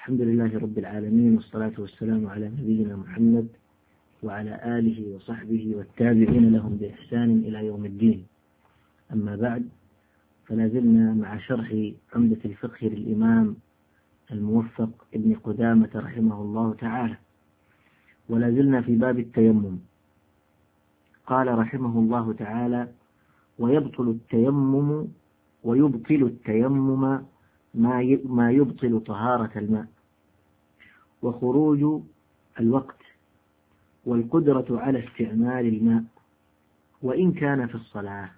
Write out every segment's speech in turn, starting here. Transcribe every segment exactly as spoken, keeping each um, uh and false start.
الحمد لله رب العالمين، والصلاة والسلام على نبينا محمد وعلى آله وصحبه والتابعين لهم بإحسان إلى يوم الدين. أما بعد، فلا زلنا مع شرح عمدة الفقه للإمام الموفق ابن قدامة رحمه الله تعالى، ولا زلنا في باب التيمم. قال رحمه الله تعالى: ويبطل التيمم ويبطل التيمم ما يبطل طهارة الماء، وخروج الوقت، والقدرة على استعمال الماء وإن كان في الصلاة.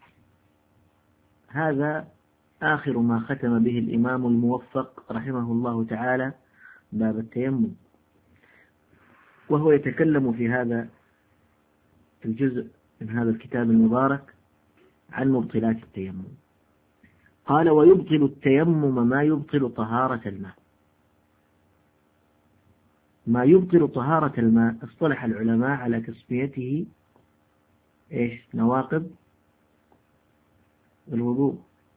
هذا آخر ما ختم به الإمام الموفق رحمه الله تعالى باب التيمم، وهو يتكلم في هذا الجزء من هذا الكتاب المبارك عن مبطلات التيمم. قال: ويبطل التيمم ما يبطل طهارة الماء. ما يبطل طهارة الماء اصطلح العلماء على تسميته إيش؟ نواقض الوضوء.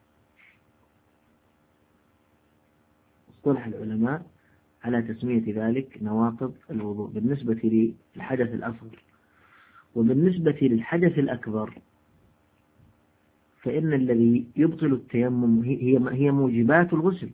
اصطلح العلماء على تسمية ذلك نواقض الوضوء بالنسبة للحدث الأصغر. وبالنسبة للحدث الأكبر فإن الذي يبطل التيمم هي هي موجبات الغسل.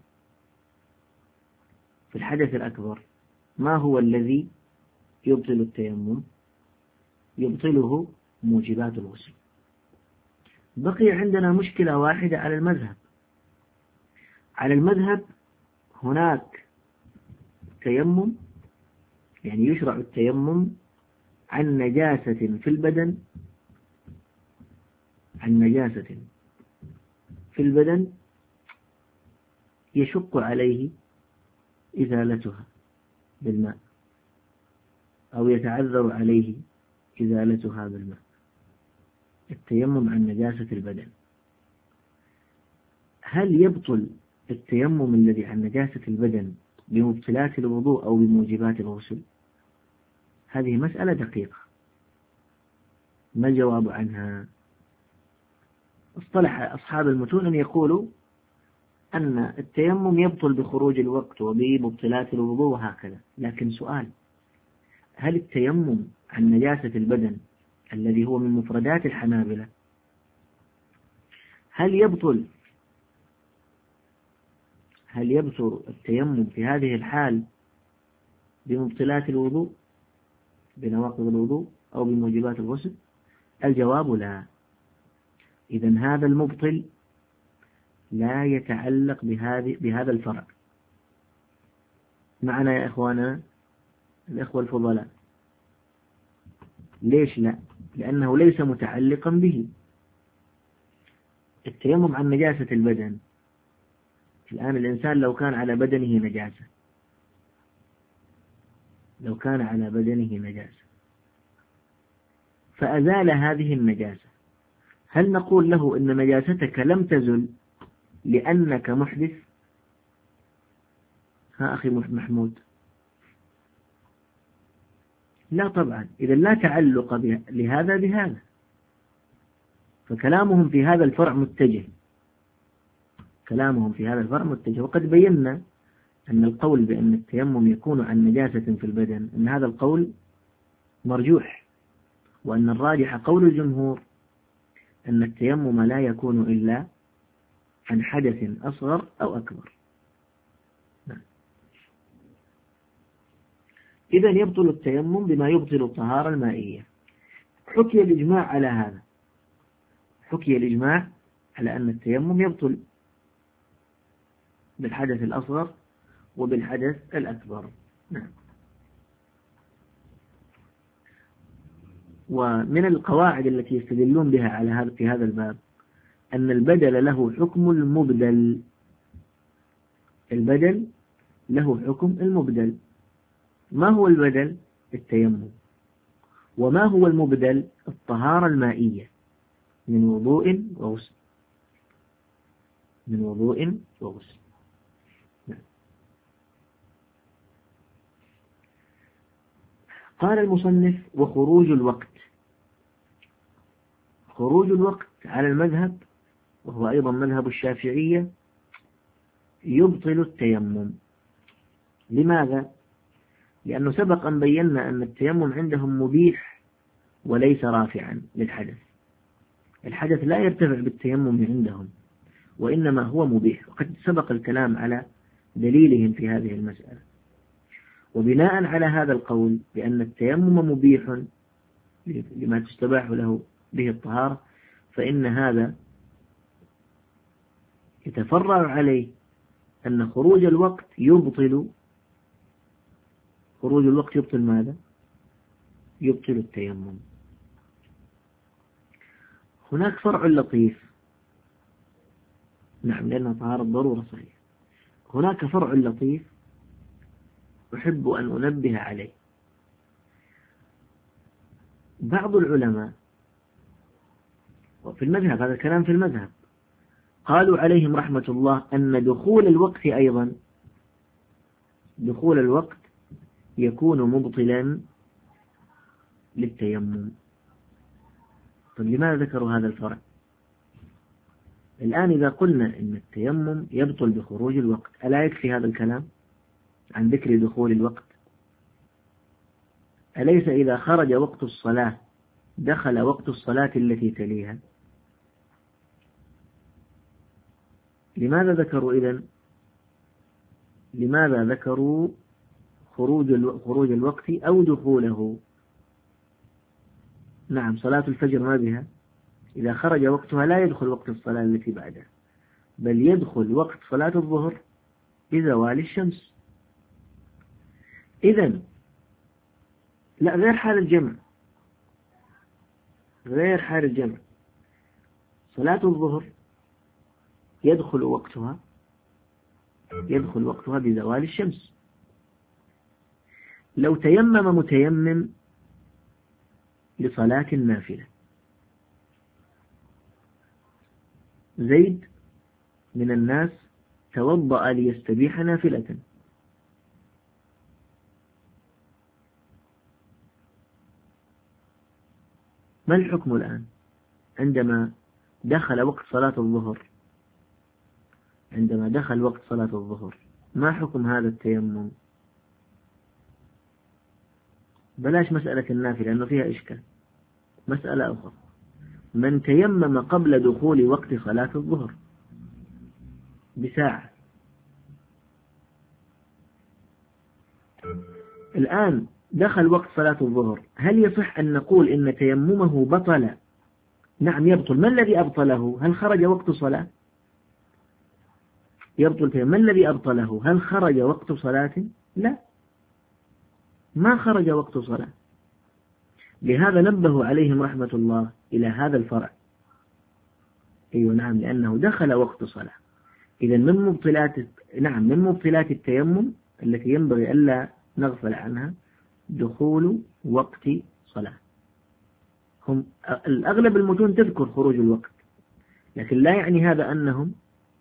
في الحدث الأكبر ما هو الذي يبطل التيمم؟ يبطله موجبات الغسل. بقي عندنا مشكلة واحدة على المذهب. على المذهب هناك تيمم، يعني يشرع التيمم عن نجاسة في البدن عن نجاسة في البدن يشق عليه إزالتها بالماء، أو يتعذر عليه إزالتها بالماء. التيمم عن نجاسة البدن، هل يبطل التيمم الذي عن نجاسة البدن بمبطلات الوضوء أو بموجبات الغسل؟ هذه مسألة دقيقة. ما الجواب عنها؟ اصطلح أصحاب المتون أن يقولوا أن التيمم يبطل بخروج الوقت وبمبطلات الوضوء وهكذا. لكن سؤال: هل التيمم عن نجاسة البدن الذي هو من مفردات الحنابلة هل يبطل هل يبطل التيمم في هذه الحال بمبطلات الوضوء، بنواقض الوضوء أو بموجبات الغسل؟ الجواب لا. إذن هذا المبطل لا يتعلق بهذه بهذا الفرع. معنا يا إخوانا الإخوة الفضلاء؟ ليش لا؟ لأنه ليس متعلقا به. التيمم عن نجاسة البدن، الآن الإنسان لو كان على بدنه نجاسة لو كان على بدنه نجاسة فأزال هذه النجاسة، هل نقول له إن نجاستك لم تزل لأنك محدث؟ ها أخي محمود، لا طبعا. إذا لا تعلق لهذا بهذا، فكلامهم في هذا الفرع متجه كلامهم في هذا الفرع متجه وقد بينا أن القول بأن التيمم يكون عن نجاسة في البدن أن هذا القول مرجوح، وأن الراجح قول الجمهور أن التيمم لا يكون إلا عن حدث أصغر أو أكبر. إذن يبطل التيمم بما يبطل الطهارة المائية. حكي الإجماع على هذا حكي الإجماع على أن التيمم يبطل بالحدث الأصغر وبالحدث الأكبر. نعم. ومن القواعد التي يستدلون بها على هذا في هذا الباب أن البدل له حكم المبدل. البدل له حكم المبدل. ما هو البدل؟ التيمم. وما هو المبدل؟ الطهارة المائية من وضوء وغسل من وضوء وغسل. قال المصنف: وخروج الوقت. خروج الوقت على المذهب، وهو أيضا مذهب الشافعية، يبطل التيمم. لماذا؟ لأنه سبق أن بينا أن التيمم عندهم مبيح وليس رافعا للحدث. الحدث لا يرتفع بالتيمم عندهم، وإنما هو مبيح، وقد سبق الكلام على دليلهم في هذه المسألة. وبناء على هذا القول بأن التيمم مبيح لما تستباح له به الطهارة، فإن هذا يتفرع عليه أن خروج الوقت يبطل خروج الوقت يبطل ماذا؟ يبطل التيمم. هناك فرع لطيف، نعم لأنها طهارة ضرورة صحيح. هناك فرع لطيف أحب أن أنبه عليه. بعض العلماء وفي المذهب، هذا الكلام في المذهب، قالوا عليهم رحمة الله أن دخول الوقت أيضا دخول الوقت يكون مبطلا للتيمم. طيب لماذا ذكروا هذا الفرع؟ الآن إذا قلنا إن التيمم يبطل بخروج الوقت، ألا يكفي هذا الكلام عن ذكر دخول الوقت؟ أليس إذا خرج وقت الصلاة دخل وقت الصلاة التي تليها؟ لماذا ذكروا إذن لماذا ذكروا خروج خروج الوقت أو دخوله؟ نعم صلاة الفجر ما بها، إذا خرج وقتها لا يدخل وقت الصلاة التي بعدها، بل يدخل وقت صلاة الظهر بزوال الشمس. إذن لا، غير حال الجمع غير حال الجمع صلاة الظهر يدخل وقتها يدخل وقتها بزوال الشمس. لو تيمم متيمم لصلاة النافلة، زيد من الناس توضأ ليستبيح نافلة، ما الحكم الآن عندما دخل وقت صلاة الظهر عندما دخل وقت صلاة الظهر ما حكم هذا التيمم؟ بلاش مسألة النافلة لأنه فيها إشكال. مسألة أخرى، من تيمم قبل دخول وقت صلاة الظهر بساعة، الآن دخل وقت صلاة الظهر، هل يصح أن نقول إن تيممه بطل؟ نعم يبطل. ما الذي أبطله؟ هل خرج وقت صلاة؟ يبطل تيمم. ما الذي أبطله؟ هل خرج وقت صلاة؟ لا، ما خرج وقت صلاة. لهذا نبه عليهم رحمة الله إلى هذا الفرع. أيوة نعم، لأنه دخل وقت صلاة. إذا من مبطلات نعم من مبطلات التيمم التي ينبغي ألا نغفل عنها دخول وقت صلاة. هم الأغلب المتون تذكر خروج الوقت، لكن لا يعني هذا أنهم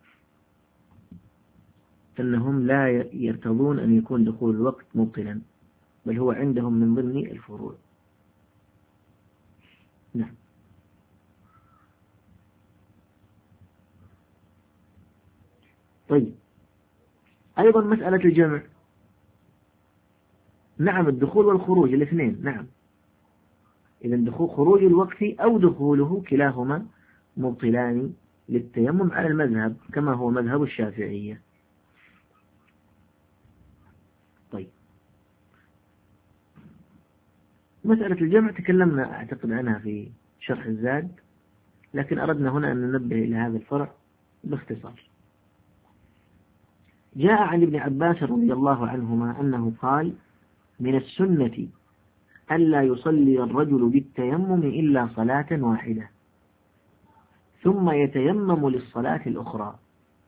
أنهم لا يرتضون أن يكون دخول الوقت مبطلا، بل هو عندهم من ضمن الفروع. نعم. طيب أيضا مسألة الجمع، نعم الدخول والخروج الاثنين، نعم. إذا دخول خروج الوقت أو دخوله كلاهما مبطلان للتيمم على المذهب كما هو مذهب الشافعية. طيب مسألة الجمع تكلمنا أعتقد عنها في شرح الزاد، لكن أردنا هنا أن ننبه إلى هذا الفرع باختصار. جاء عن ابن عباس رضي الله عنهما أنه قال: من السنة ألا يصلي الرجل بالتيمم إلا صلاة واحدة ثم يتيمم للصلاة الأخرى.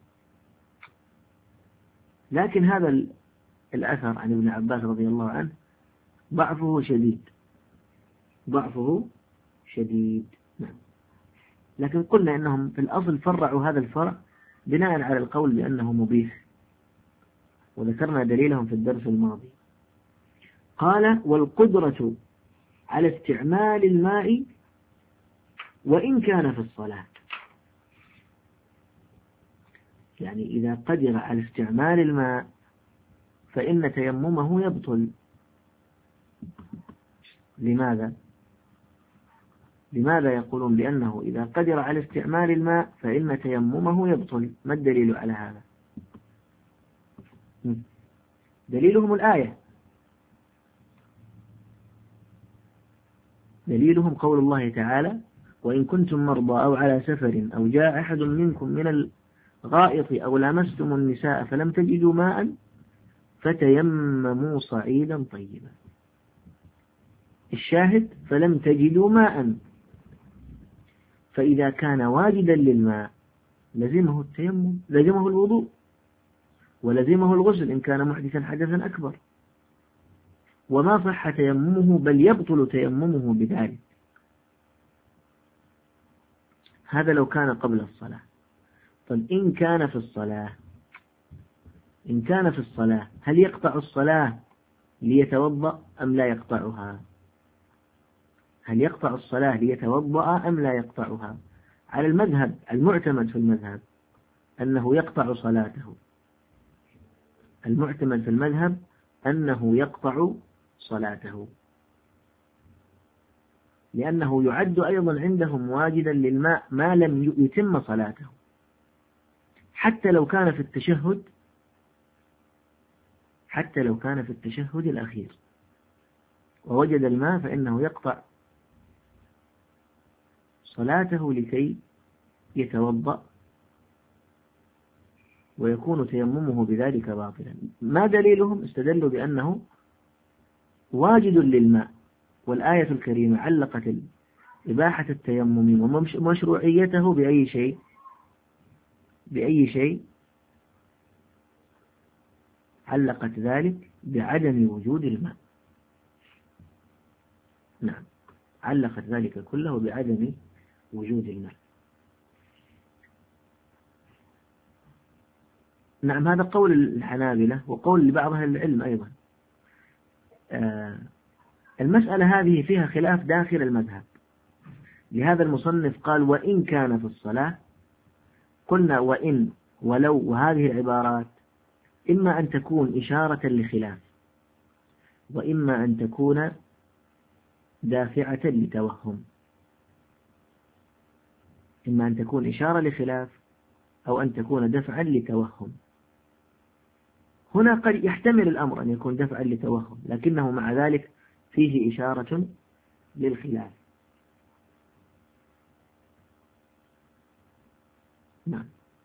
لكن هذا الأثر عن ابن عباس رضي الله عنه ضعفه شديد ضعفه شديد نعم. لكن قلنا أنهم في الأصل فرعوا هذا الفرع بناء على القول بأنه مبيح، وذكرنا دليلهم في الدرس الماضي. قال: والقدرة على استعمال الماء وإن كان في الصلاة، يعني إذا قدر على استعمال الماء فإن تيممه يبطل. لماذا؟ لماذا يقولون بأنه إذا قدر على استعمال الماء فإن تيممه يبطل؟ ما الدليل على هذا؟ دليلهم الآية، دليلهم قول الله تعالى: وإن كنتم مرضى أو على سفر أو جاء أحد منكم من الغائط أو لامستم النساء فلم تجدوا ماء فتيمموا صعيدا طيبا. الشاهد فلم تجدوا ماء، فإذا كان واجدا للماء لزمه التيمم، لزمه الوضوء، ولزمه الغسل إن كان محدثا حدثا أكبر، وما صح تيممه بل يبطل تيممه بذلك. هذا لو كان قبل الصلاة. طيب إن كان في الصلاة، إن كان في الصلاة هل يقطع الصلاة ليتوضأ أم لا يقطعها؟ هل يقطع الصلاة ليتوضأ أم لا يقطعها؟ على المذهب المعتمد في المذهب أنه يقطع صلاته، المعتمد في المذهب أنه يقطع صلاته، لأنه يعد أيضا عندهم واجدا للماء ما لم يتم صلاته. حتى لو كان في التشهد، حتى لو كان في التشهد الأخير ووجد الماء فإنه يقطع صلاته لكي يتوضأ ويكون تيممه بذلك باطلا. ما دليلهم؟ استدلوا بأنه واجد للماء، والآية الكريمة علقت إباحة التيمم ومشروعيته بأي شيء؟ بأي شيء؟ علقت ذلك بعدم وجود الماء. نعم، علقت ذلك كله بعدم وجود الماء. نعم، هذا قول الحنابلة وقول لبعض أهل العلم أيضا. آه المسألة هذه فيها خلاف داخل المذهب، لهذا المصنف قال: وإن كان في الصلاة. قلنا وإن ولو، وهذه العبارات إما أن تكون إشارة لخلاف، وإما أن تكون دافعة لتوهم. إما أن تكون إشارة لخلاف أو أن تكون دفعا لتوهم. هنا قد يحتمل الأمر أن يكون دفعا لتوهم، لكنه مع ذلك فيه إشارة للخلاف. نعم.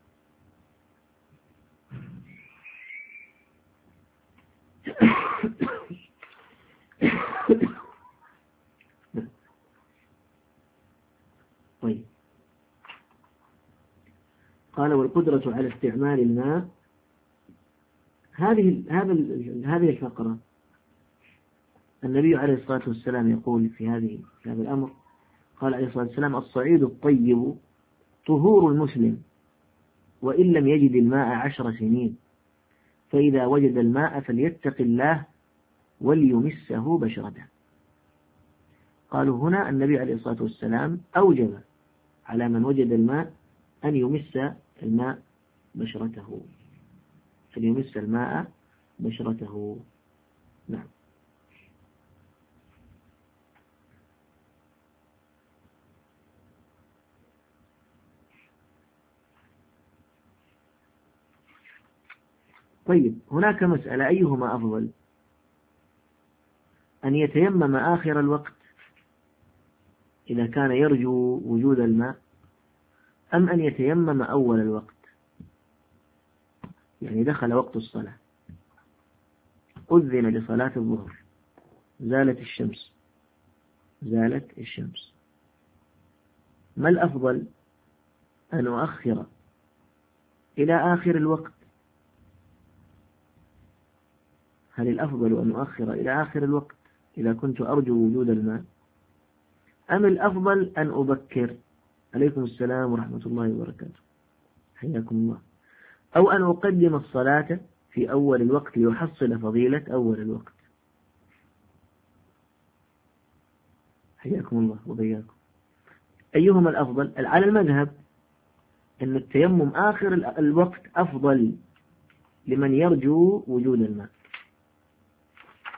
طيب، قال: والقدرة على استعمال الماء. هذه هذا هذه الفقرة النبي عليه الصلاة والسلام يقول في هذه في هذا الأمر، قال عليه الصلاة والسلام: الصعيد الطيب طهور المسلم وإن لم يجد الماء عشر سنين، فإذا وجد الماء فليتق الله وليمسه بشرته. قالوا هنا النبي عليه الصلاة والسلام أوجب على من وجد الماء أن يمس الماء بشرته، أن يمس الماء بشرته. نعم. طيب، هناك مسألة: أيهما أفضل، أن يتيمم آخر الوقت إذا كان يرجو وجود الماء، أم أن يتيمم أول الوقت؟ يعني دخل وقت الصلاة، أذن لصلاة الظهر، زالت الشمس، زالت الشمس، ما الأفضل؟ أن أؤخر إلى آخر الوقت؟ هل الأفضل أن أؤخر إلى آخر الوقت إذا كنت أرجو وجود الماء، أم الأفضل أن أبكر؟ عليكم السلام ورحمة الله وبركاته، حياكم الله. أو أن أقدم الصلاة في أول الوقت ليحصل فضيلة أول الوقت. حياكم الله وبياكم. أيهما الأفضل؟ على المذهب أن التيمم آخر الوقت أفضل لمن يرجو وجود الماء،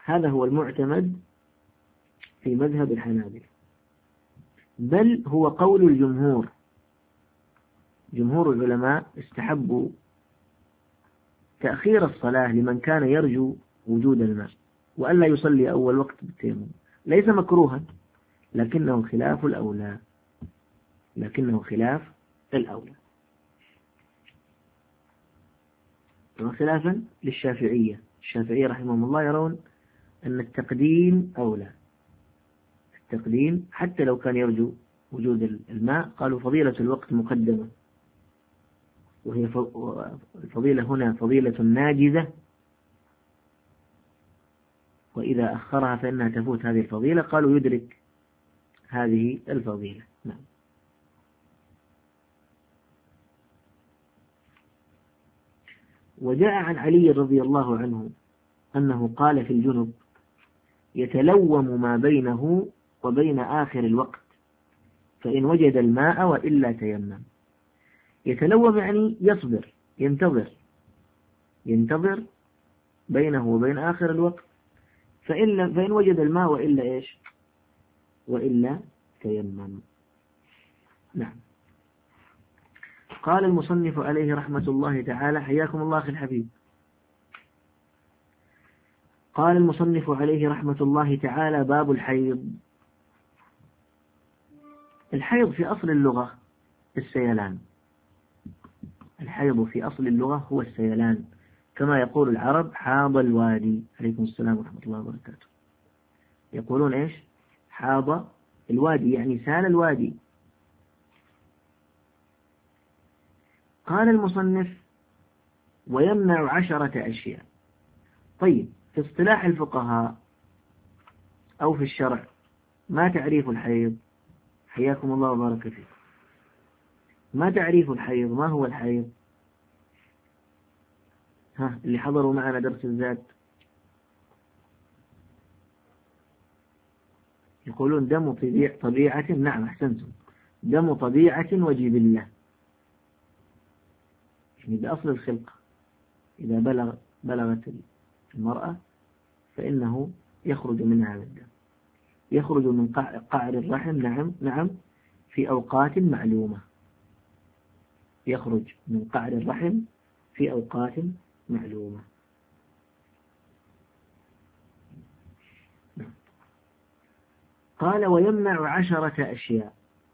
هذا هو المعتمد في مذهب الحنابلة، بل هو قول الجمهور. جمهور العلماء استحبوا تأخير الصلاة لمن كان يرجو وجود الماء، وألا يصلي أول وقت بالتيمم. ليس مكروها، لكنه خلاف الأولى، لكنه خلاف الأولى، خلافا للشافعية. الشافعية رحمهم الله يرون أن التقديم أولى، التقديم حتى لو كان يرجو وجود الماء. قالوا فضيلة الوقت مقدمة، وهي الفضيلة هنا فضيلة ناجزة، وإذا أخرها فإنها تفوت هذه الفضيلة. قالوا يدرك هذه الفضيلة. نعم. وجاء عن علي رضي الله عنه أنه قال في الجنب: يتلوم ما بينه وبين آخر الوقت، فإن وجد الماء وإلا تيمم. يتلوم يعني يصبر، ينتظر ينتظر بينه وبين آخر الوقت، فإن, فإن وجد الماء وإلا إيش وإلا تيمم. نعم. قال المصنف عليه رحمة الله تعالى: حياكم الله أخي الحبيب. قال المصنف عليه رحمة الله تعالى: باب الحيض. الحيض في أصل اللغة السيلان. الحيض في أصل اللغة هو السيلان، كما يقول العرب: حاض الوادي. عليكم السلام ورحمة الله وبركاته. يقولون إيش؟ حاض الوادي، يعني سال الوادي. قال المصنف: ويمنع عشرة أشياء. طيب، في اصطلاح الفقهاء أو في الشرع ما تعريف الحيض؟ حياكم الله وبارك فيكم. ما تعريف الحيض؟ ما هو الحيض؟ ها، اللي حضروا معنا درس الذات يقولون دم طبيع طبيعة. نعم، أحسنتم، دم طبيعة وجبلة، يعني بأصل الخلقة. إذا بلغ بلغت المرأة فإنه يخرج منها هذا الدم، يخرج من قعر الرحم. نعم نعم في أوقات معلومة، يخرج من قعر الرحم في أوقات معلومة. قال: ويمنع عشرة أشياء.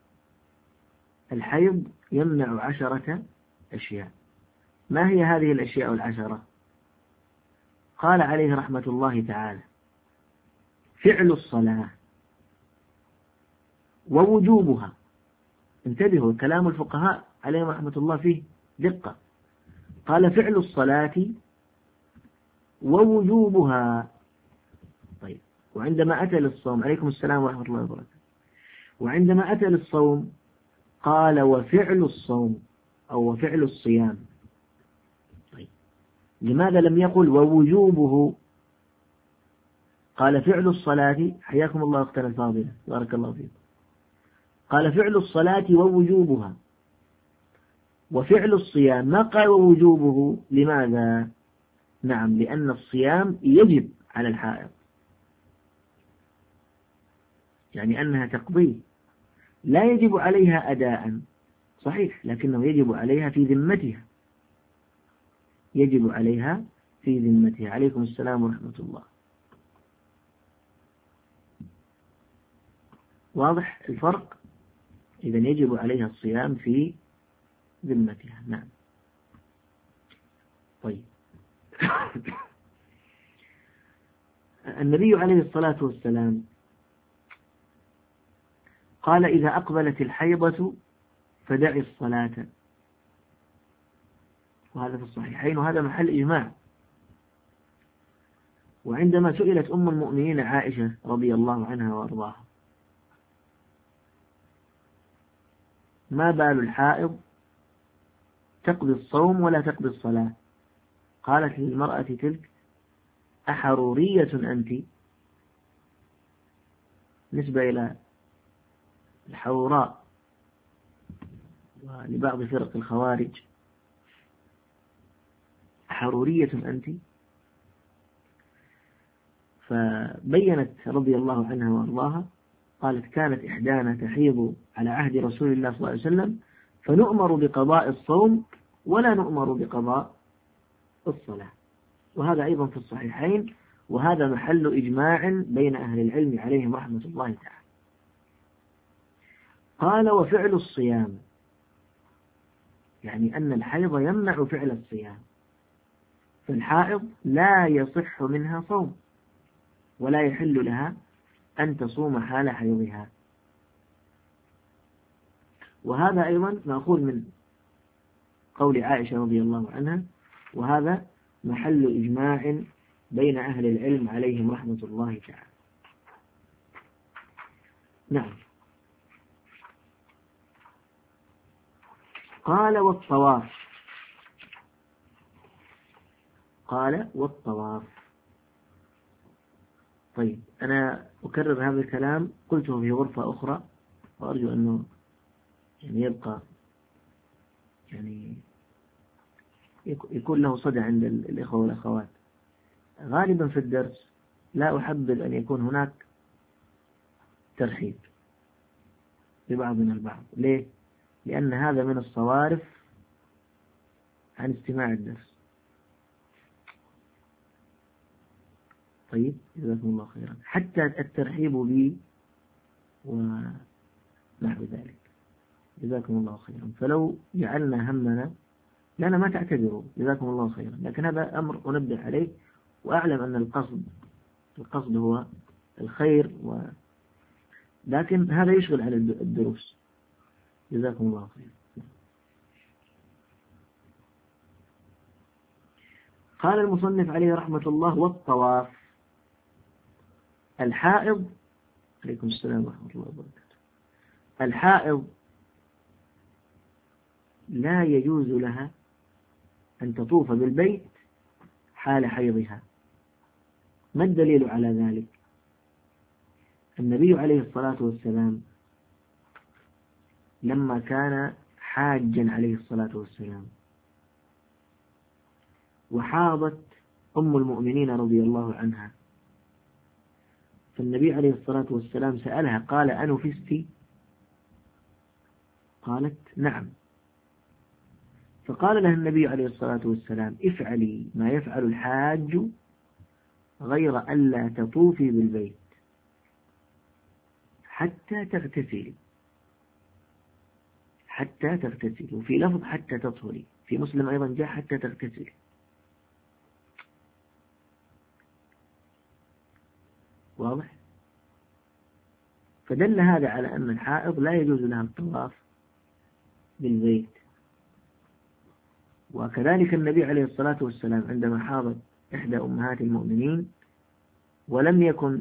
الحيض يمنع عشرة أشياء. ما هي هذه الأشياء العشرة؟ قال عليه رحمة الله تعالى: فعل الصلاة ووجوبها. انتبهوا، كلام الفقهاء عليهم رحمة الله فيه دقة. قال: فعل الصلاة ووجوبها. طيب، وعندما أتى للصوم، عليكم السلام ورحمة الله وبركاته، وعندما أتى للصوم قال: وفعل الصوم أو وفعل الصيام. طيب، لماذا لم يقل ووجوبه؟ قال: فعل الصلاة. حياكم الله أختنا الفاضلة، بارك الله فيكم. قال: فعل الصلاة ووجوبها. وفعل الصيام ما قال ووجوبه. لماذا؟ نعم، لأن الصيام يجب على الحائض، يعني أنها تقضيه، لا يجب عليها أداء صحيح، لكنه يجب عليها في ذمتها، يجب عليها في ذمتها. عليكم السلام ورحمة الله. واضح الفرق؟ إذن يجب عليها الصيام في ذمتها. نعم. طيب. النبي عليه الصلاة والسلام قال: إذا أقبلت الحيضة فدعي الصلاة. وهذا في الصحيحين، وهذا محل إجماع. وعندما سئلت أم المؤمنين عائشة رضي الله عنها وأرضاها: ما بال الحائض تقضي الصوم ولا تقضي الصلاة؟ قالت للمرأة تلك: أحرورية أنت؟ نسبة إلى الحوراء ولبعض فرق الخوارج. أحرورية أنت؟ فبينت رضي الله عنها وأرضاها، قالت كانت إحدانا تحيض على عهد رسول الله صلى الله عليه وسلم فنؤمر بقضاء الصوم ولا نؤمر بقضاء الصلاة، وهذا أيضا في الصحيحين، وهذا محل إجماع بين أهل العلم عليهم رحمة الله تعالى. قال وفعل الصيام، يعني أن الحيض يمنع فعل الصيام، فالحائض لا يصح منها صوم ولا يحل لها أن تصوم حال حيضها. وهذا أيضا مأخوذ من قول عائشة رضي الله عنها، وهذا محل إجماع بين أهل العلم عليهم رحمة الله تعالى. نعم. قال والطواف، قال والطواف. طيب أنا أكرر هذا الكلام قلته في غرفة أخرى، وأرجو أنه يعني يبقى يعني يكون له صدى عند الإخوة والأخوات. غالبا في الدرس لا أحبذ أن يكون هناك ترحيب ببعضنا البعض. ليه؟ لأن هذا من الصوارف عن استماع الدرس. طيب جزاكم الله خيرا. حتى الترحيب بي ونحو ذلك، جزاكم الله خيرا. فلو جعلنا همنا، لأن ما تعتذروا جزاكم الله خيرا، لكن هذا أمر أنبه عليه، وأعلم أن القصد القصد هو الخير، و لكن هذا يشغل على الدروس. جزاكم الله خيرا. قال المصنف عليه رحمة الله والطواف. الحائض، عليكم السلام ورحمة الله وبركاته، الحائض لا يجوز لها أن تطوف بالبيت حال حيضها. ما الدليل على ذلك؟ النبي عليه الصلاة والسلام لما كان حاجا عليه الصلاة والسلام وحاضت أم المؤمنين رضي الله عنها، فالنبي عليه الصلاة والسلام سألها قال أنفستِ؟ قالت نعم. فقال لها النبي عليه الصلاة والسلام افعلي ما يفعل الحاج غير ألا تطوفي بالبيت حتى تغتسلي، حتى تغتسلي، وفي لفظ حتى تطهري، في مسلم أيضا جاء حتى تغتسلي. واضح؟ فدل هذا على أن الحائض لا يجوز لها الطواف بالبيت. وكذلك النبي عليه الصلاة والسلام عندما حاضت إحدى أمهات المؤمنين ولم يكن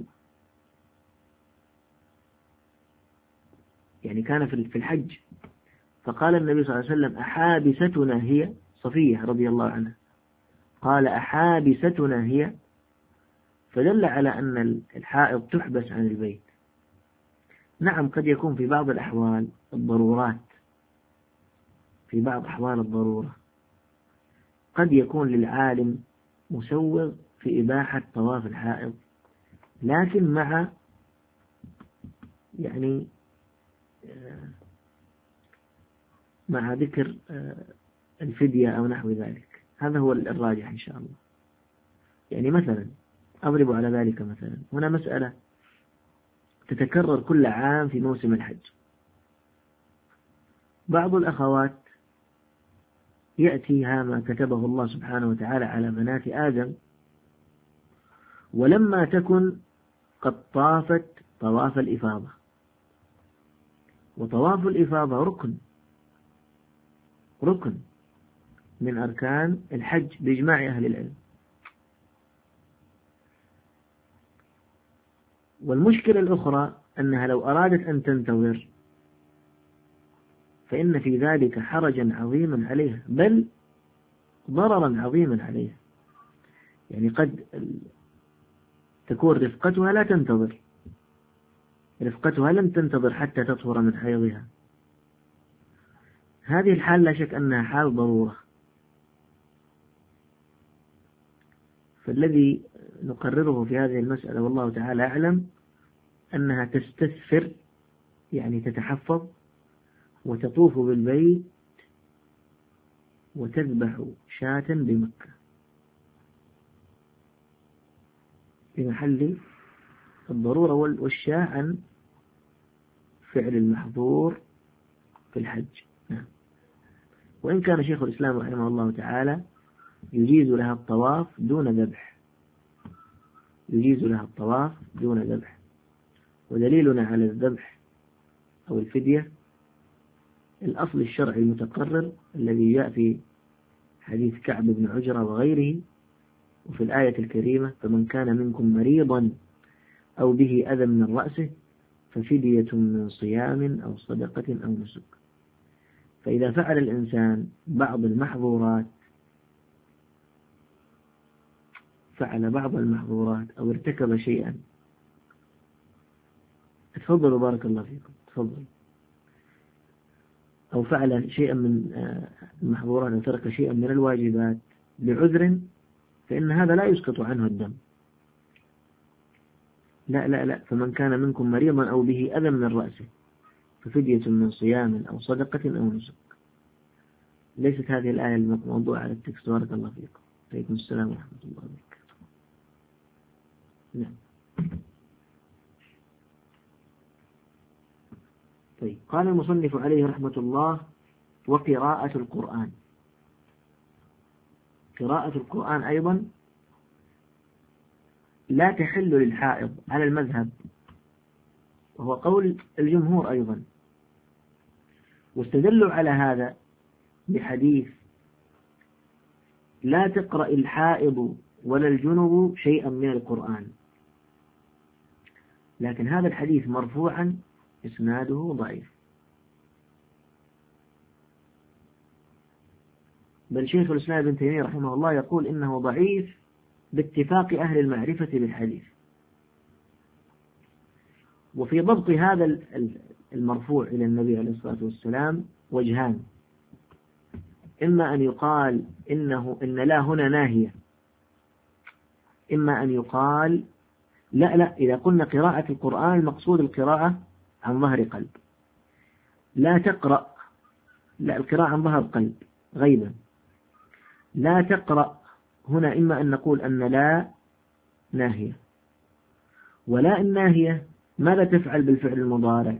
يعني كان في الحج، فقال النبي صلى الله عليه وسلم أحابستنا هي؟ صفية رضي الله عنها قال أحابستنا هي؟ فدل على أن الحائض تحبس عن البيت. نعم قد يكون في بعض الأحوال الضرورات، في بعض أحوال الضرورة قد يكون للعالم مسوغ في إباحة طواف الحائض، لكن مع يعني مع ذكر الفدية أو نحو ذلك. هذا هو الراجح إن شاء الله. يعني مثلا أضرب على ذلك مثلا، هنا مسألة تتكرر كل عام في موسم الحج. بعض الأخوات يأتيها ما كتبه الله سبحانه وتعالى على بنات آدم، ولما تكن قد طافت طواف الإفاضة، وطواف الإفاضة ركن ركن من أركان الحج بإجماع أهل العلم. والمشكلة الأخرى أنها لو أرادت أن تنتظر فإن في ذلك حرجا عظيما عليها، بل ضررا عظيما عليها. يعني قد تكون رفقتها لا تنتظر، رفقتها لم تنتظر حتى تطهر من حيضها. هذه الحال لا شك أنها حال ضرورة. فالذي نقرره في هذه المسألة والله تعالى أعلم أنها تستثفر، يعني تتحفظ وتطوف بالبيت وتذبح شاة بمكة في محل الضرورة والشاة عن فعل المحظور في الحج. نعم. وإن كان شيخ الإسلام رحمه الله تعالى يجيز لها الطواف دون ذبح، يجيز لها الطواف دون ذبح. ودليلنا على الذبح أو الفدية الأصل الشرعي المتقرر الذي جاء في حديث كعب بن عجرة وغيره، وفي الآية الكريمة: فمن كان منكم مريضا أو به أذى من رأسه ففدية من صيام أو صدقة أو نسك. فإذا فعل الإنسان بعض المحظورات فعل بعض المحظورات أو ارتكب شيئا، تفضلوا بارك الله فيكم، تفضل، أو فعل شيئا من المحظورات أو ترك شيئا من الواجبات بعذر، فإن هذا لا يسقط عنه الدم. لا لا لا فمن كان منكم مريضا أو به أذى من رأسه ففدية من صيام أو صدقة أو نسك. ليست هذه الآية الموضوع على التكست. بارك الله فيكم. عليكم السلام ورحمة الله وبركاته. نعم. طيب، قال المصنف عليه رحمة الله: وقراءة القرآن. قراءة القرآن أيضا لا تحل للحائض على المذهب، وهو قول الجمهور أيضا، واستدلوا على هذا بحديث: لا تقرأ الحائض ولا الجنب شيئا من القرآن. لكن هذا الحديث مرفوعا إسناده ضعيف، بل شيخ الإسلام ابن تيمية رحمه الله يقول إنه ضعيف باتفاق أهل المعرفة بالحديث. وفي ضبط هذا المرفوع إلى النبي عليه الصلاة والسلام وجهان: إما أن يقال إنه إن لا هنا ناهية، إما أن يقال لا لا إذا قلنا قراءة القرآن المقصود القراءة عن ظهر قلب، لا تقرأ، لا القراءة عن ظهر قلب غيبا، لا تقرأ هنا إما أن نقول أن لا ناهية، ولا الناهية ماذا تفعل بالفعل المضارع؟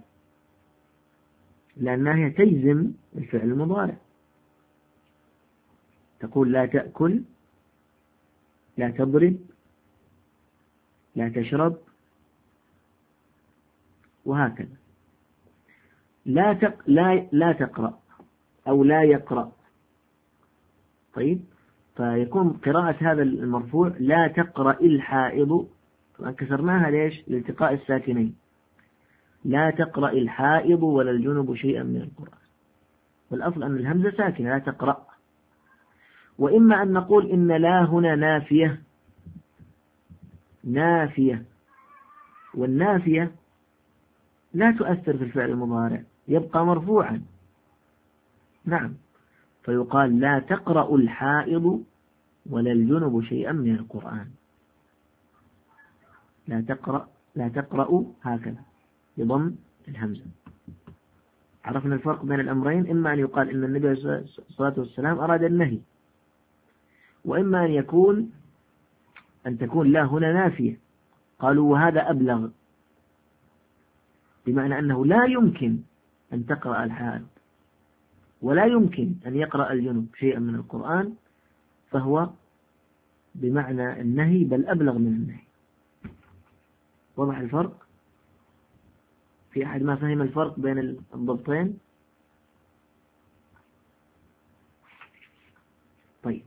لا الناهية تجزم الفعل المضارع، تقول لا تأكل، لا تضرب، لا تشرب، وهكذا. لا تق... لا لا تقرأ أو لا يقرأ. طيب، فيكون قراءة هذا المرفوع: لا تقرأ الحائض، كسرناها ليش؟ لالتقاء الساكنين. لا تقرأ الحائض ولا الجنب شيئا من القرآن، والأصل أن الهمزة ساكنة لا تقرأ. وإما أن نقول إن لا هنا نافية، نافية، والنافية لا تؤثر في الفعل المضارع، يبقى مرفوعا. نعم، فيقال: لا تقرأ الحائض ولا الجنب شيئا من القرآن. لا تقرأ، لا تقرأ هكذا بضم الهمزة. عرفنا الفرق بين الأمرين: إما أن يقال إن النبي عليه الصلاة والسلام أراد النهي، وإما أن يكون أن تكون لا هنا نافية. قالوا وهذا أبلغ، بمعنى أنه لا يمكن أن تقرأ الحائض ولا يمكن أن يقرأ الجنب شيئا من القرآن، فهو بمعنى النهي بل أبلغ من النهي. وضح الفرق؟ في أحد ما فهم الفرق بين الضبطين؟ طيب،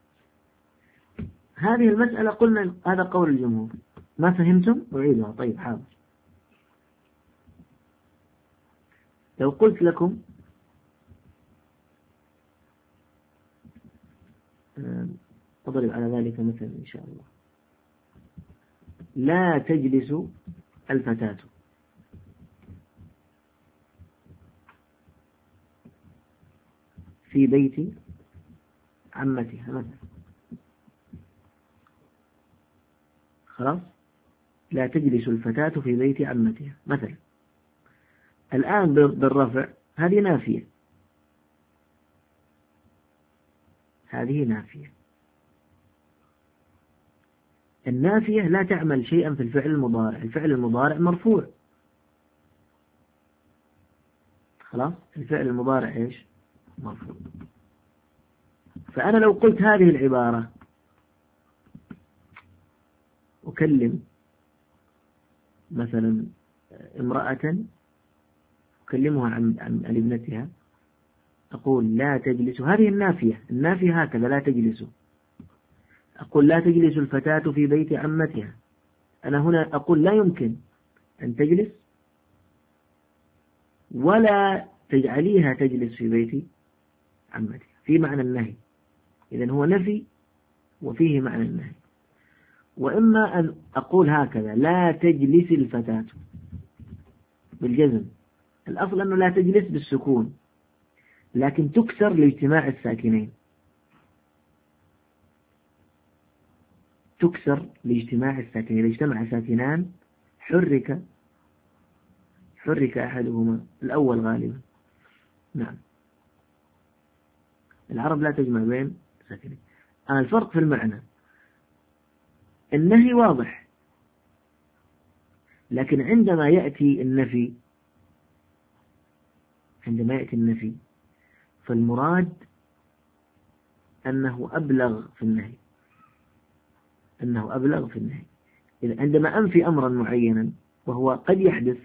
هذه المسألة قلنا هذا قول الجمهور. ما فهمتم؟ أعيدها. طيب، حاضر. لو قلت لكم أضرب على ذلك مثلا إن شاء الله: لا تجلس الفتاة، في بيت عمتها مثلا، خلاص، لا تجلس الفتاة في بيت عمتها مثلا. الآن بالرفع هذه نافية، هذه نافية. النافية لا تعمل شيئا في الفعل المضارع، الفعل المضارع مرفوع. خلاص، الفعل المضارع إيش؟ مرفوع. فأنا لو قلت هذه العبارة أكلم مثلا امرأة، أكلمها عن عن ابنتها، أقول لا تجلس، هذه النافية، النافية هكذا لا تجلس. أقول لا تجلس الفتاة في بيت عمتها، أنا هنا أقول لا يمكن أن تجلس ولا تجعليها تجلس في بيت عمتها، في معنى النهي. إذن هو نفي وفيه معنى النهي. وإما أن أقول هكذا لا تجلس الفتاة بالجزم، الأصل أنه لا تجلس بالسكون، لكن تكسر لاجتماع الساكنين، تكسر لاجتماع الساكنين. إذا اجتمع ساكنان حرك حرك أحدهما، الأول غالبا. نعم، العرب لا تجمع بين ساكنين. آه الفرق في المعنى، النهي واضح، لكن عندما يأتي النفي عندما يأتي النفي فالمراد أنه أبلغ في النهي، أنه أبلغ في النهي. إذا عندما أنفي أمرا معينا وهو قد يحدث،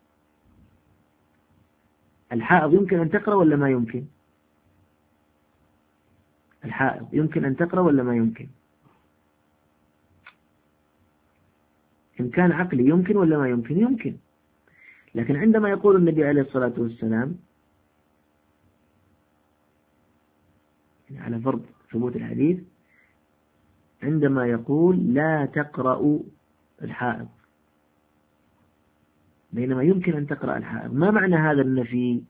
الحائض يمكن أن تقرأ ولا ما يمكن؟ الحائض يمكن أن تقرأ ولا ما يمكن؟ إمكان عقلي يمكن ولا ما يمكن؟ يمكن. لكن عندما يقول النبي عليه الصلاة والسلام يعني على فرض ثبوت الحديث، عندما يقول لا تقرأ الحائض بينما يمكن أن تقرأ الحائض، ما معنى هذا النفي؟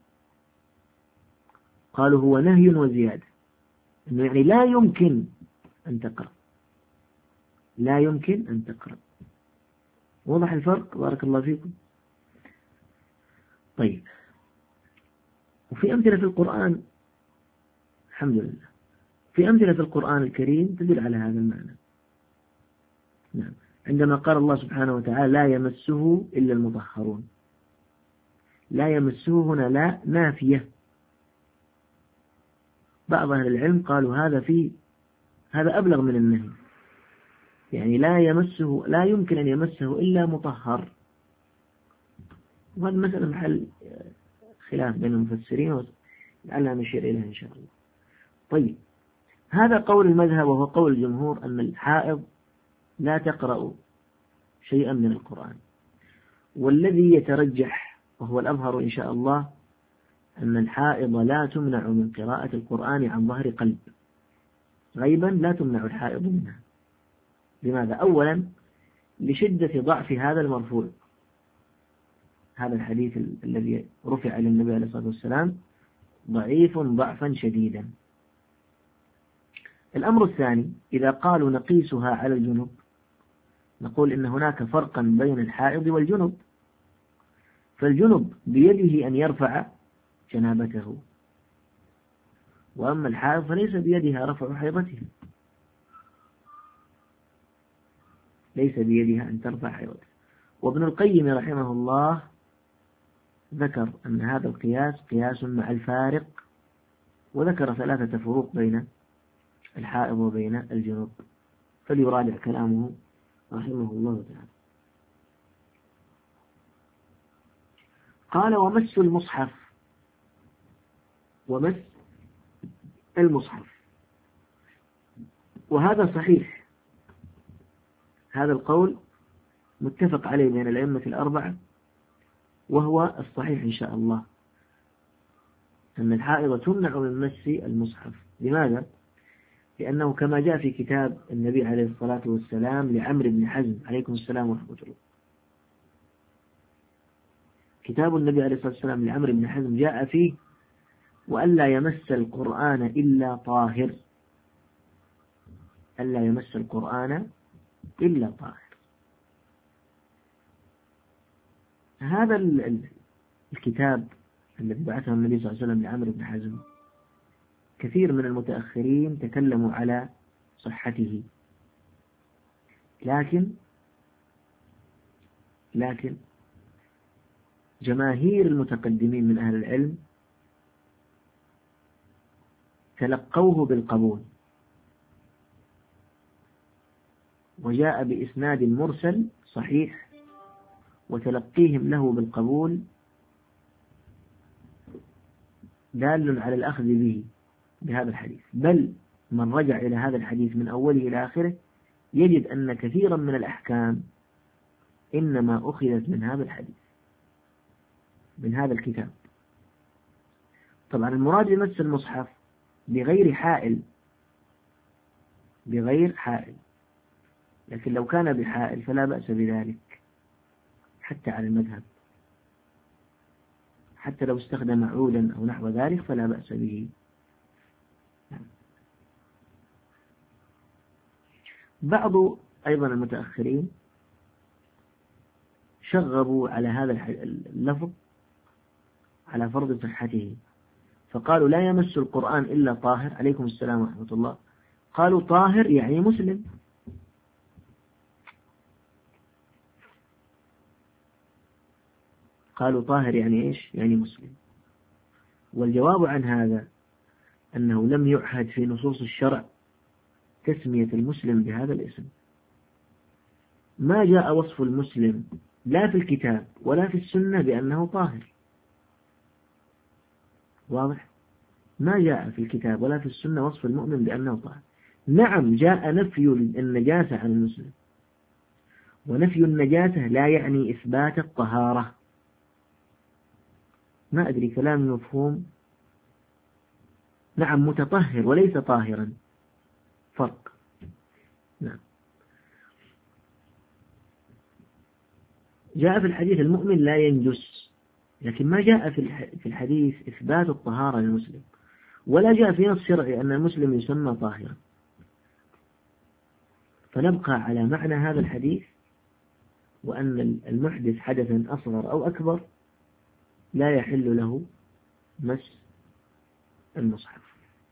قالوا هو نهي وزيادة، إنه يعني لا يمكن أن تقرأ، لا يمكن أن تقرأ. واضح الفرق؟ بارك الله فيكم. طيب، وفي أمثلة في القرآن، الحمد لله، في أمثلة في القرآن الكريم تدل على هذا المعنى. نعم، عندما قال الله سبحانه وتعالى لا يمسه إلا المطهرون، لا يمسه هنا لا نافية. بعض أهل العلم قالوا هذا في هذا أبلغ من النهي، يعني لا يمسه، لا يمكن أن يمسه إلا مطهر. وهذا مسألة محل خلاف بين المفسرين، ولعلنا نشير إليه إن شاء الله. طيب، هذا قول المذهب وهو قول الجمهور أن الحائض لا تقرأ شيئا من القرآن. والذي يترجح وهو الأظهر إن شاء الله أن الحائض لا تمنع من قراءة القرآن عن ظهر قلب، غيبا لا تمنع الحائض منها. لماذا؟ أولا لشدة ضعف هذا المرفوع، هذا الحديث الذي رفع للنبي عليه الصلاة والسلام ضعيف ضعفا شديدا. الأمر الثاني، إذا قالوا نقيسها على الجنوب، نقول إن هناك فرقا بين الحائض والجنوب، فالجنوب بيده أن يرفع جنابته، وأما الحائض فليس بيدها رفع حيضتها، ليس بيدها أن ترفع حيضتها. وابن القيم رحمه الله ذكر أن هذا القياس قياس مع الفارق، وذكر ثلاثة فروق بين الحائض وبين الجنوب، فليراجع كلامه رحمه الله تعالى. قال ومس المصحف، ومس المصحف، وهذا صحيح، هذا القول متفق عليه بين الأئمة الأربعة، وهو الصحيح إن شاء الله، أن الحائض تمنع من مس المصحف. لماذا؟ لأنه كما جاء في كتاب النبي عليه الصلاة والسلام لعمرو بن حزم، عليكم السلام ورحمة الله، كتاب النبي عليه الصلاة والسلام لعمرو بن حزم جاء فيه وألا يمس القرآن إلا طاهر، ألا يمس القرآن إلا طاهر. هذا الكتاب الذي بعثه النبي صلى الله عليه وسلم لعمرو بن حزم كثير من المتأخرين تكلموا على صحته، لكن لكن جماهير المتقدمين من أهل العلم تلقوه بالقبول، وجاء بإسناد مرسل صحيح، وتلقيهم له بالقبول دال على الأخذ به بهذا الحديث. بل من رجع إلى هذا الحديث من أوله إلى آخره يجد أن كثيرا من الأحكام إنما أخذت من هذا الحديث، من هذا الكتاب. طبعا المراد بمس المصحف بغير حائل، بغير حائل، لكن لو كان بحائل فلا بأس بذلك حتى على المذهب، حتى لو استخدم عودا أو نحو ذلك فلا بأس به. بعض أيضا المتأخرين شغبوا على هذا اللفظ على فرض صحته، فقالوا لا يمس القرآن إلا طاهر. عليكم السلام ورحمة الله. قالوا طاهر يعني مسلم، قالوا طاهر يعني إيش؟ يعني مسلم. والجواب عن هذا أنه لم يعهد في نصوص الشرع تسمية المسلم بهذا الاسم. ما جاء وصف المسلم لا في الكتاب ولا في السنة بأنه طاهر، واضح؟ ما جاء في الكتاب ولا في السنة وصف المؤمن بأنه طاهر. نعم جاء نفي النجاسة عن المسلم، ونفي النجاسة لا يعني إثبات الطهارة. ما أدري كلام مفهوم. نعم متطهر وليس طاهرا، فرق. نعم. جاء في الحديث المؤمن لا ينجس، لكن ما جاء في الحديث إثبات الطهارة للمسلم، ولا جاء في نص شرعي أن المسلم يسمى طاهرا. فنبقى على معنى هذا الحديث، وأن المحدث حدثا أصغر أو أكبر لا يحل له مس المصحف.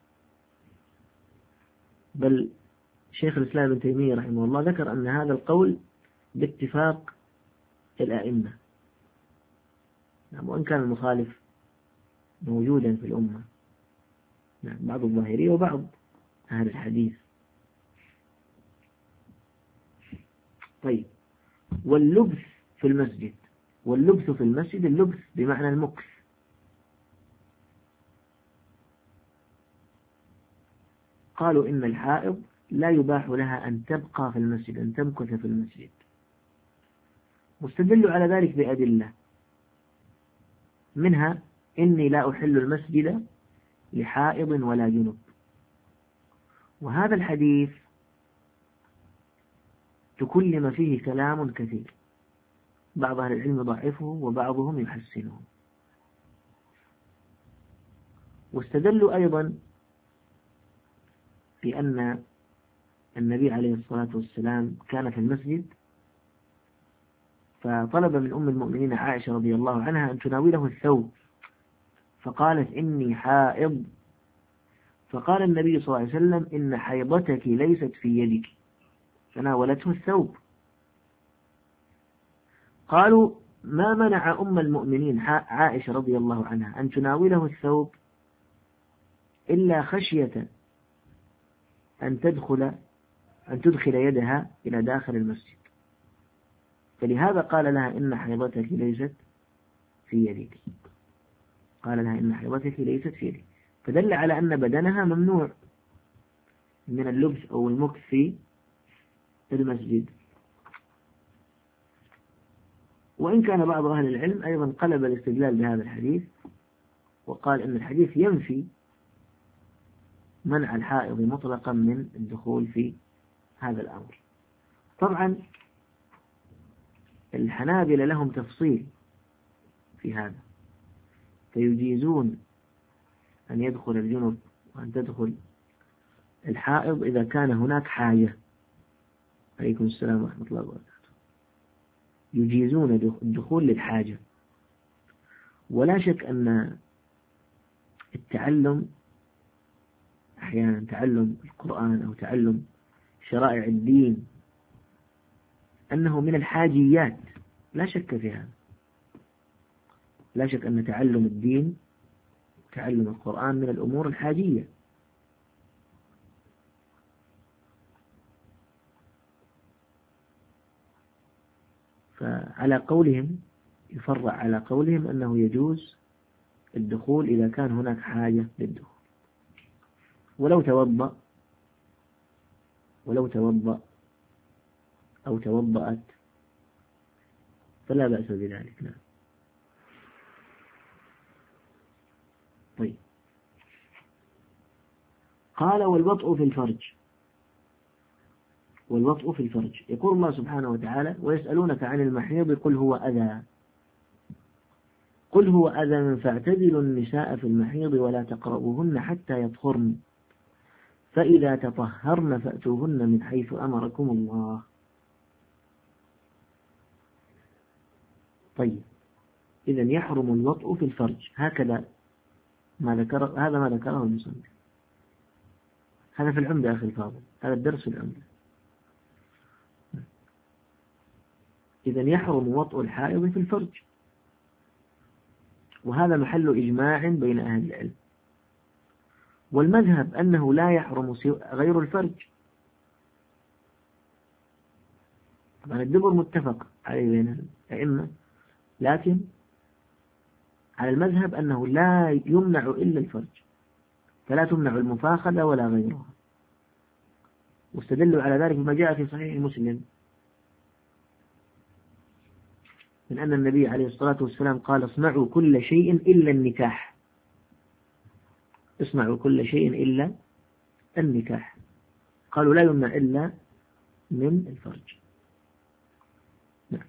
بل شيخ الإسلام ابن تيمية رحمه الله ذكر أن هذا القول باتفاق الأئمة، نعم، وإن كان المخالف موجودا في الأمة، نعم، بعض الظاهرية وبعض أهل الحديث. طيب، واللبث في المسجد. واللبث في المسجد، اللبث بمعنى المكث. قالوا إن الحائض لا يباح لها أن تبقى في المسجد، أن تمكث في المسجد، واستدلوا على ذلك بأدلة، منها إني لا أحل المسجد لحائض ولا جنب. وهذا الحديث تكلم فيه كلام كثير، بعض أهل العلم يضعفه وبعضهم يحسنه. واستدلوا أيضا بأن النبي عليه الصلاة والسلام كان في المسجد، فطلب من أم المؤمنين عائشة رضي الله عنها أن تناوله الثوب، فقالت إني حائض، فقال النبي صلى الله عليه وسلم إن حيضتك ليست في يدك، فناولته الثوب. قالوا ما منع أم المؤمنين عائشة رضي الله عنها أن تناوله الثوب إلا خشية أن تدخل أن تدخل يدها إلى داخل المسجد، فلهذا قال لها إن حيضتك ليست في يدك، قال لها إن حيضتك ليست في يدك، فدل على أن بدنها ممنوع من اللبس أو المكث في المسجد. وإن كان بعض أهل العلم أيضا قلب الاستدلال بهذا الحديث وقال إن الحديث ينفي منع الحائض مطلقا من الدخول في هذا الأمر. طبعا الحنابلة لهم تفصيل في هذا، فيجيزون أن يدخل الجنب وأن تدخل الحائض إذا كان هناك حاجة. عليكم السلام ورحمة الله وبركاته. يجيزون الدخول للحاجة. ولا شك أن التعلم أحيانا تعلم القرآن أو تعلم شرائع الدين أنه من الحاجيات، لا شك في هذا، لا شك أن تعلم الدين تعلم القرآن من الأمور الحاجية. فعلى قولهم يفرع على قولهم أنه يجوز الدخول إذا كان هناك حاجة للدخول، ولو توضأ ولو توضأ أو توضأت فلا بأس بذلك. نعم. طيب، قال والوطء في الفرج. والوطء في الفرج، يقول الله سبحانه وتعالى: ويسألونك عن المحيض قل هو أذى قل هو أذى فاعتزلوا النساء في المحيض ولا تقربوهن حتى يطهرن فإذا تطهرن فأتوهن من حيث أمركم الله. طيب، إذن يحرم الوطء في الفرج، هكذا ما ذكر هذا ما ذكره المصنف. هذا في العمدة أخي الفاضل، هذا الدرس في العمدة. إذن يحرم وطء الحائض في الفرج، وهذا محل إجماع بين أهل العلم. والمذهب أنه لا يحرم غير الفرج. طبعا الدبر متفق عليه بين الأئمة، لكن على المذهب أنه لا يمنع إلا الفرج، فلا تمنع المفاخذة ولا غيرها. واستدلوا على ذلك بما جاء في صحيح مسلم من أن النبي عليه الصلاة والسلام قال: اصنعوا كل شيء إلا النكاح. اصنعوا كل شيء إلا النكاح. قالوا لا يمنع إلا من الفرج. نعم.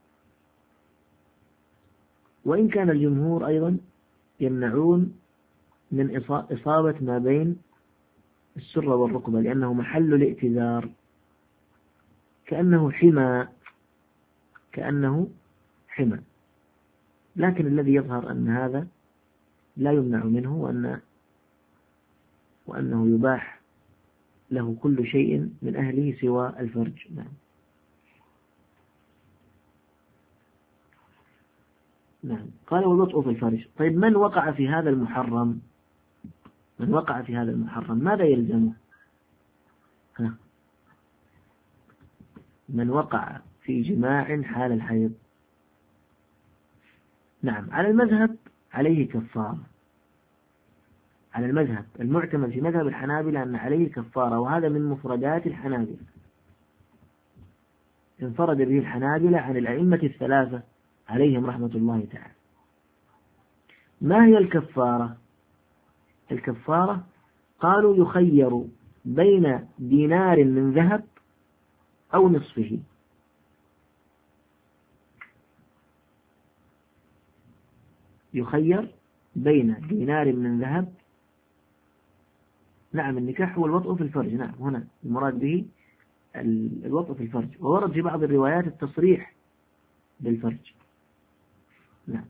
وإن كان الجمهور أيضا يمنعون من إصابة ما بين السرة والركبة، لأنه محل الائتذار، كأنه حمى كأنه حمى لكن الذي يظهر أن هذا لا يمنع منه، وأن وأنه يباح له كل شيء من أهله سوى الفرج. نعم. نعم. قال والوطء في الفرج. طيب، من وقع في هذا المحرم من وقع في هذا المحرم ماذا يلزمه؟ ها. من وقع في جماع حال الحيض، نعم، على المذهب عليه كفارة. على المذهب المعتمد في مذهب الحنابلة أن عليه كفارة، وهذا من مفردات الحنابلة، انفرد به الحنابلة عن الأئمة الثلاثة عليهم رحمة الله تعالى. ما هي الكفارة؟ الكفارة قالوا يخير بين دينار من ذهب أو نصفه. يخير بين دينار من ذهب. نعم، النكاح هو الوطء في الفرج. نعم، هنا المراد به الوطء في الفرج، وورد في بعض الروايات التصريح بالفرج. نعم.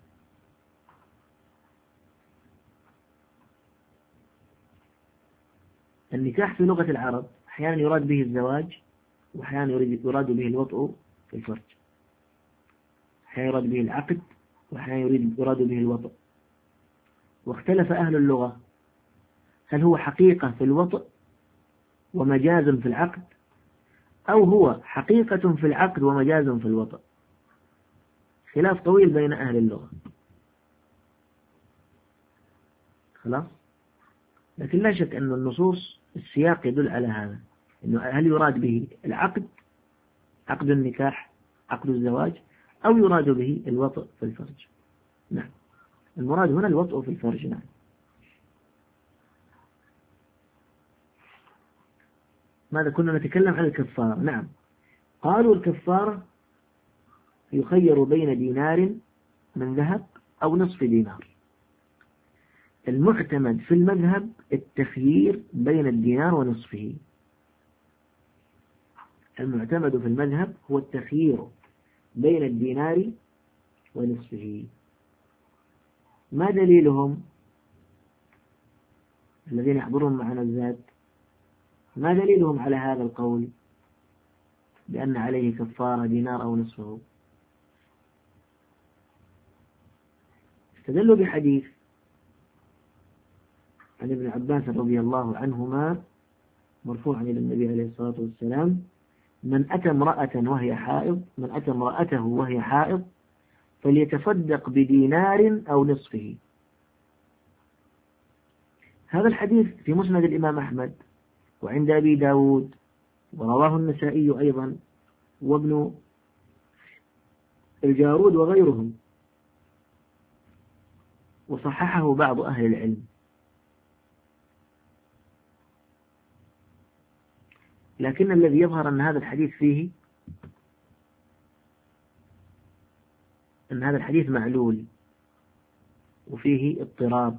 النكاح في لغة العرب أحيانا يراد به الزواج، وأحيانا يراد به الوطء في الفرج. أحيانا يراد به العقد، وأحيانا يراد به الوطء. واختلف أهل اللغة هل هو حقيقة في الوطء ومجاز في العقد، أو هو حقيقة في العقد ومجاز في الوطء. خلاف طويل بين أهل اللغة. خلاص. لكن لا شك أن النصوص السياق يدل على هذا، إنه هل يراد به العقد، عقد النكاح، عقد الزواج، أو يراد به الوطء في الفرج. نعم، المراد هنا الوطء في الفرج. نعم. ماذا كنا نتكلم عن الكفارة؟ نعم. قالوا الكفارة يخير بين دينار من ذهب أو نصف دينار. المعتمد في المذهب التخيير بين الدينار ونصفه. المعتمد في المذهب هو التخيير بين الدينار ونصفه. ما دليلهم الذين يحضرون معنا الزاد؟ ما دليلهم على هذا القول بأن عليه كفارة دينار أو نصفه؟ استدلوا بحديث عن ابن عباس رضي الله عنهما مرفوعا إلى النبي عليه الصلاة والسلام: من أتى امرأة وهي حائض من أتى امرأته وهي حائض فليتصدق بدينار أو نصفه. هذا الحديث في مسند الإمام أحمد وعند أبي داود، ورواه النسائي أيضا وابن الجارود وغيرهم، وصححه بعض أهل العلم. لكن الذي يظهر أن هذا الحديث فيه أن هذا الحديث معلول وفيه اضطراب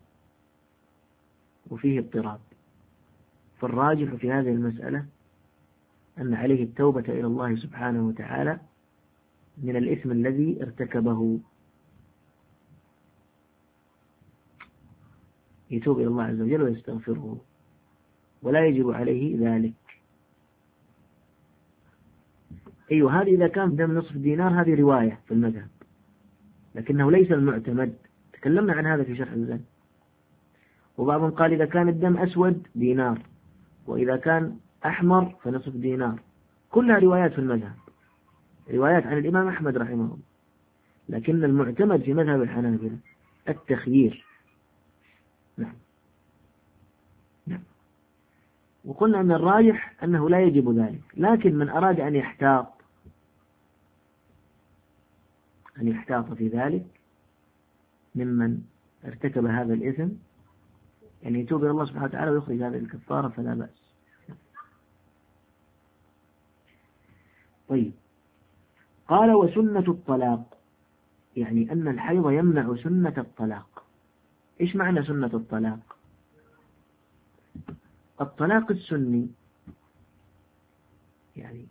وفيه اضطراب فالراجح في هذه المسألة أن عليه التوبة إلى الله سبحانه وتعالى من الإثم الذي ارتكبه، يتوب إلى الله عز وجل ويستغفره، ولا يجب عليه ذلك. أيوة، هذه إذا كان دم نصف دينار هذه رواية في المذهب، لكنه ليس المعتمد. تكلمنا عن هذا في شرح الزاد. وبعضهم قال إذا كان الدم أسود دينار، وإذا كان أحمر فنصف دينار. كلها روايات في المذهب، روايات عن الإمام أحمد رحمه الله، لكن المعتمد في مذهب الحنابلة التخيير. نعم نعم. وقلنا أن الراجح أنه لا يجب ذلك، لكن من أراد أن يحتاط أن يحتاط في ذلك ممن ارتكب هذا الإثم، يعني يتوب إلى الله سبحانه وتعالى ويخرج هذه الكفارة فلا بأس. طيب، قال وسنة الطلاق، يعني أن الحيض يمنع سنة الطلاق. إيش معنى سنة الطلاق؟ الطلاق السني يعني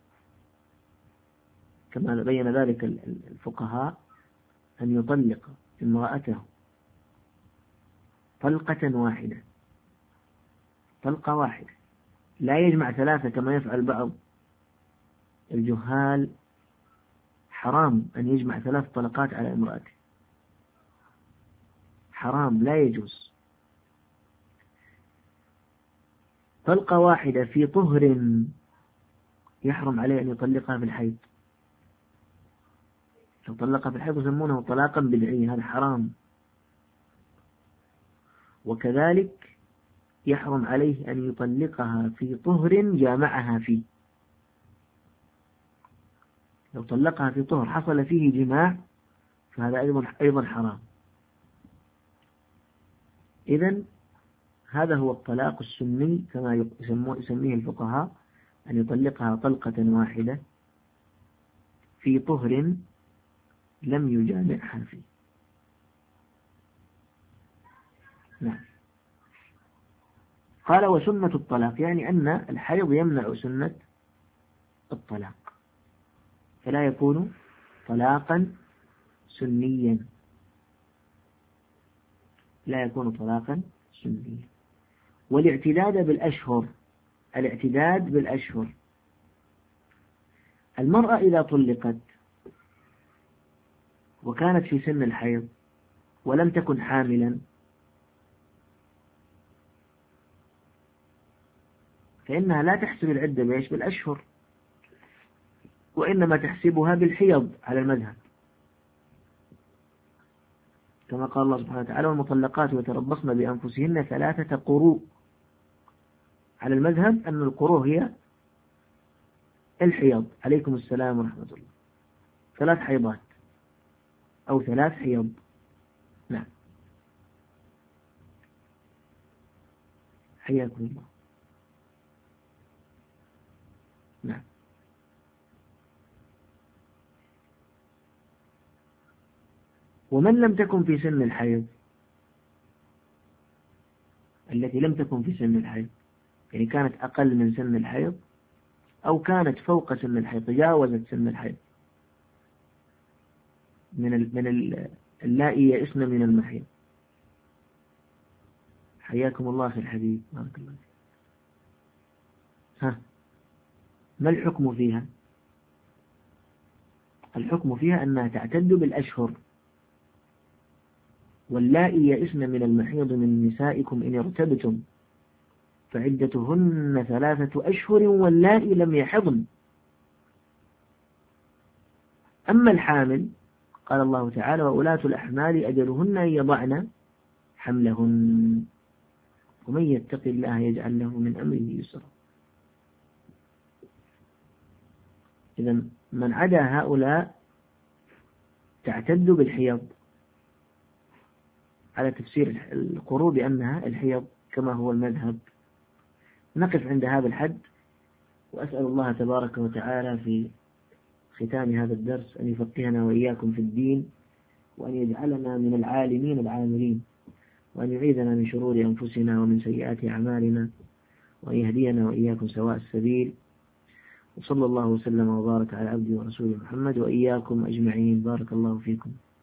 كما بين ذلك الفقهاء أن يطلق امرأته طلقة واحدة، طلقة واحدة، لا يجمع ثلاثة كما يفعل بعض الجهال. حرام أن يجمع ثلاث طلقات على امرأته، حرام، لا يجوز. طلقة واحدة في طهر يحرم عليه أن يطلقها في الحيض. لو طلقها في الحيض يسمونه طلاقا بدعيا، هذا حرام. وكذلك يحرم عليه أن يطلقها في طهر جامعها فيه. لو طلقها في طهر حصل فيه جماع فهذا أيضا أيضا حرام. إذن هذا هو الطلاق السني كما يسميه الفقهاء، أن يطلقها طلقة واحدة في طهر لم يجامعها فيه. نعم. قال وسنة الطلاق، يعني أن الحيض يمنع سنة الطلاق، فلا يكون طلاقا سنيا، لا يكون طلاقا سنيا. والاعتداد بالأشهر، الاعتداد بالأشهر، المرأة إذا طلقت وكانت في سن الحيض ولم تكن حاملا فإنها لا تحسب العدة بإيش؟ بالأشهر، وإنما تحسبها بالحيض على المذهب، كما قال الله سبحانه وتعالى والمطلقات يتربصن بأنفسهن ثلاثة قروء. على المذهب أن القروء هي الحيض. عليكم السلام ورحمة الله. ثلاث حيضات أو ثلاث حيض. نعم، حياكم الله. نعم. ومن لم تكن في سن الحيض، التي لم تكن في سن الحيض يعني كانت أقل من سن الحيض أو كانت فوق سن الحيض، تجاوزت سن الحيض، من ال من ال اللائي يئسن من المحيض. حياكم الله أخي الحبيب، بارك الله فيك. ها، ما الحكم فيها؟ الحكم فيها أنها تعتد بالأشهر. واللائي يئسن من المحيض من نسائكم إن ارتبتم فعدتهن ثلاثة أشهر واللائي لم يحضن. أما الحامل قال الله تعالى وأولاة الأحمال أجلهن أن يضعن حملهن ومن يتق الله يجعل له من أمره يسرا. إذن من عدا هؤلاء تعتد بالحيض على تفسير القروء بأنها الحيض كما هو المذهب. نقف عند هذا الحد، وأسأل الله تبارك وتعالى في ختام هذا الدرس أن يفقهنا وإياكم في الدين، وأن يجعلنا من العالمين العاملين، وأن يعيذنا من شرور أنفسنا ومن سيئات أعمالنا، وأن يهدينا وإياكم سواء السبيل. وصلى الله وسلم وبارك على عبده ورسوله محمد وإياكم أجمعين. بارك الله فيكم.